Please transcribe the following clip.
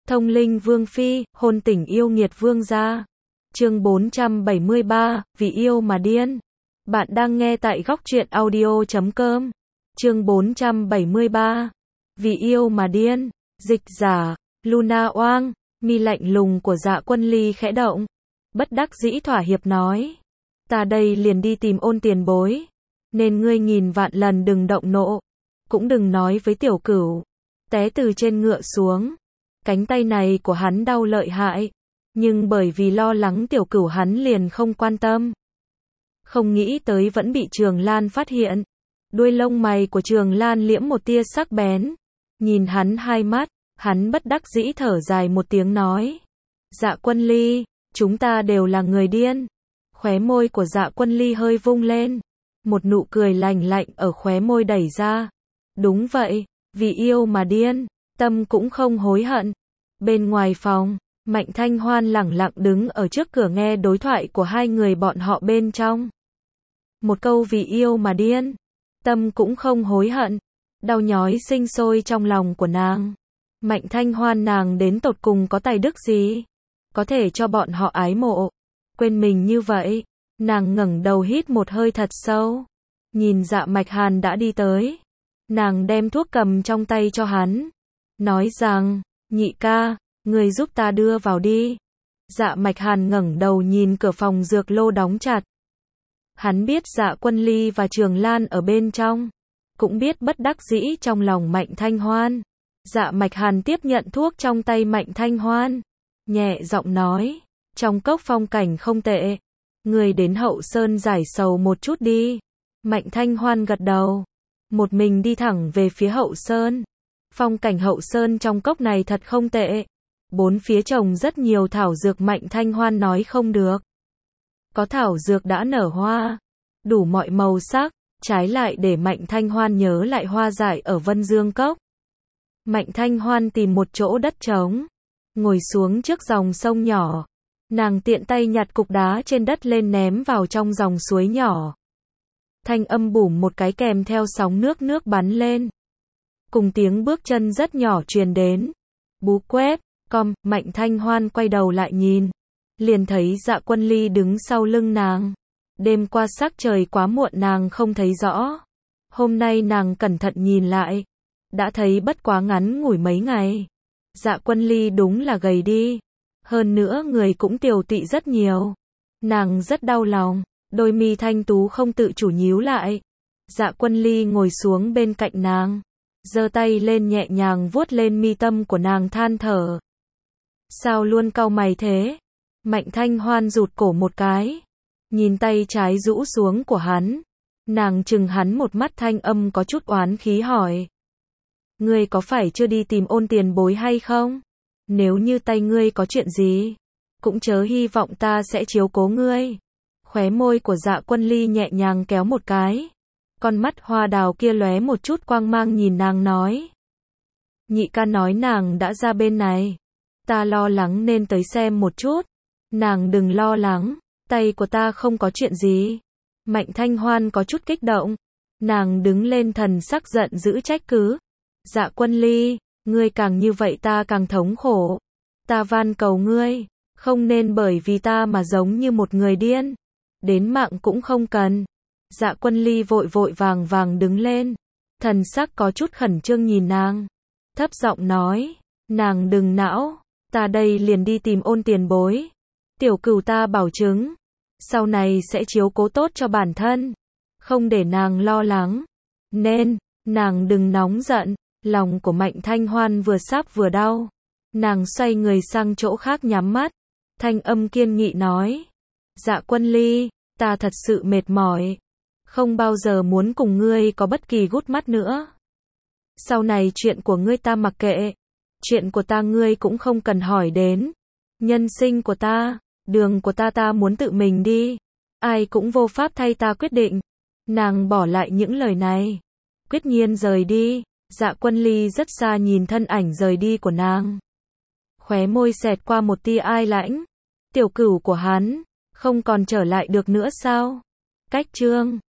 Thông linh vương phi, hôn tình yêu nghiệt vương gia. Chương 473, vì yêu mà điên. Bạn đang nghe tại góc truyện audio.com. Chương 473, vì yêu mà điên. Dịch giả, Luna Oang. Mi lạnh lùng của Dạ Quân Ly khẽ động. Bất đắc dĩ thỏa hiệp nói. Ta đây liền đi tìm Ôn tiền bối. Nên ngươi nghìn vạn lần đừng động nộ. Cũng đừng nói với tiểu cửu. Té từ trên ngựa xuống. Cánh tay này của hắn đau lợi hại. Nhưng bởi vì lo lắng tiểu cửu hắn liền không quan tâm. Không nghĩ tới vẫn bị Trường Lan phát hiện. Đuôi lông mày của Trường Lan liễm một tia sắc bén. Nhìn hắn hai mắt, hắn bất đắc dĩ thở dài một tiếng nói. Dạ Quân Ly, chúng ta đều là người điên. Khóe môi của Dạ Quân Ly hơi vung lên. Một nụ cười lạnh lạnh ở khóe môi đẩy ra. Đúng vậy, vì yêu mà điên, tâm cũng không hối hận. Bên ngoài phòng, Mạnh Thanh Hoan lẳng lặng đứng ở trước cửa nghe đối thoại của hai người bọn họ bên trong. Một câu vì yêu mà điên, tâm cũng không hối hận, đau nhói sinh sôi trong lòng của nàng. Mạnh Thanh Hoan nàng đến tột cùng có tài đức gì? Có thể cho bọn họ ái mộ, quên mình như vậy. Nàng ngẩng đầu hít một hơi thật sâu. Nhìn Dạ Mạch Hàn đã đi tới. Nàng đem thuốc cầm trong tay cho hắn. Nói rằng, nhị ca, người giúp ta đưa vào đi. Dạ Mạch Hàn ngẩng đầu nhìn cửa phòng dược lô đóng chặt. Hắn biết Dạ Quân Ly và Trường Lan ở bên trong. Cũng biết bất đắc dĩ trong lòng Mạnh Thanh Hoan. Dạ Mạch Hàn tiếp nhận thuốc trong tay Mạnh Thanh Hoan. Nhẹ giọng nói, trong cốc phong cảnh không tệ. Người đến Hậu Sơn giải sầu một chút đi. Mạnh Thanh Hoan gật đầu. Một mình đi thẳng về phía Hậu Sơn. Phong cảnh Hậu Sơn trong cốc này thật không tệ. Bốn phía trồng rất nhiều thảo dược. Mạnh Thanh Hoan nói không được. Có thảo dược đã nở hoa, đủ mọi màu sắc, trái lại để Mạnh Thanh Hoan nhớ lại hoa dại ở Vân Dương Cốc. Mạnh Thanh Hoan tìm một chỗ đất trống, ngồi xuống trước dòng sông nhỏ. Nàng tiện tay nhặt cục đá trên đất lên ném vào trong dòng suối nhỏ. Thanh âm bủm một cái kèm theo sóng nước bắn lên. Cùng tiếng bước chân rất nhỏ truyền đến. Bú quét, Mạnh Thanh Hoan quay đầu lại nhìn. Liền thấy Dạ Quân Ly đứng sau lưng nàng. Đêm qua sắc trời quá muộn nàng không thấy rõ. Hôm nay nàng cẩn thận nhìn lại. Đã thấy bất quá ngắn ngủi mấy ngày. Dạ Quân Ly đúng là gầy đi. Hơn nữa người cũng tiều tụy rất nhiều. Nàng rất đau lòng. Đôi mi thanh tú không tự chủ nhíu lại. Dạ Quân Ly ngồi xuống bên cạnh nàng. Giơ tay lên nhẹ nhàng vuốt lên mi tâm của nàng than thở. Sao luôn cau mày thế? Mạnh Thanh Hoan rụt cổ một cái. Nhìn tay trái rũ xuống của hắn. Nàng chừng hắn một mắt thanh âm có chút oán khí hỏi. Ngươi có phải chưa đi tìm Ôn tiền bối hay không? Nếu như tay ngươi có chuyện gì, cũng chớ hy vọng ta sẽ chiếu cố ngươi. Khóe môi của Dạ Quân Ly nhẹ nhàng kéo một cái. Con mắt hoa đào kia lóe một chút quang mang nhìn nàng nói. Nhị ca nói nàng đã ra bên này. Ta lo lắng nên tới xem một chút. Nàng đừng lo lắng, tay của ta không có chuyện gì. Mạnh Thanh Hoan có chút kích động. Nàng đứng lên thần sắc giận dữ trách cứ. Dạ Quân Ly, ngươi càng như vậy ta càng thống khổ. Ta van cầu ngươi, không nên bởi vì ta mà giống như một người điên. Đến mạng cũng không cần. Dạ Quân Ly vội vội vàng đứng lên. Thần sắc có chút khẩn trương nhìn nàng. Thấp giọng nói, nàng đừng não, ta đây liền đi tìm Ôn tiền bối. Tiểu cửu ta bảo chứng, sau này sẽ chiếu cố tốt cho bản thân. Không để nàng lo lắng. Nên, nàng đừng nóng giận. Lòng của Mạnh Thanh Hoan vừa sắp vừa đau. Nàng xoay người sang chỗ khác nhắm mắt. Thanh âm kiên nghị nói. Dạ Quân Ly, ta thật sự mệt mỏi. Không bao giờ muốn cùng ngươi có bất kỳ gút mắt nữa. Sau này chuyện của ngươi ta mặc kệ. Chuyện của ta ngươi cũng không cần hỏi đến. Nhân sinh của ta, đường của ta muốn tự mình đi. Ai cũng vô pháp thay ta quyết định. Nàng bỏ lại những lời này. Quyết nhiên rời đi. Dạ Quân Ly rất xa nhìn thân ảnh rời đi của nàng. Khóe môi xẹt qua một tia ai lãnh. Tiểu cửu của hắn, không còn trở lại được nữa sao? Cách chương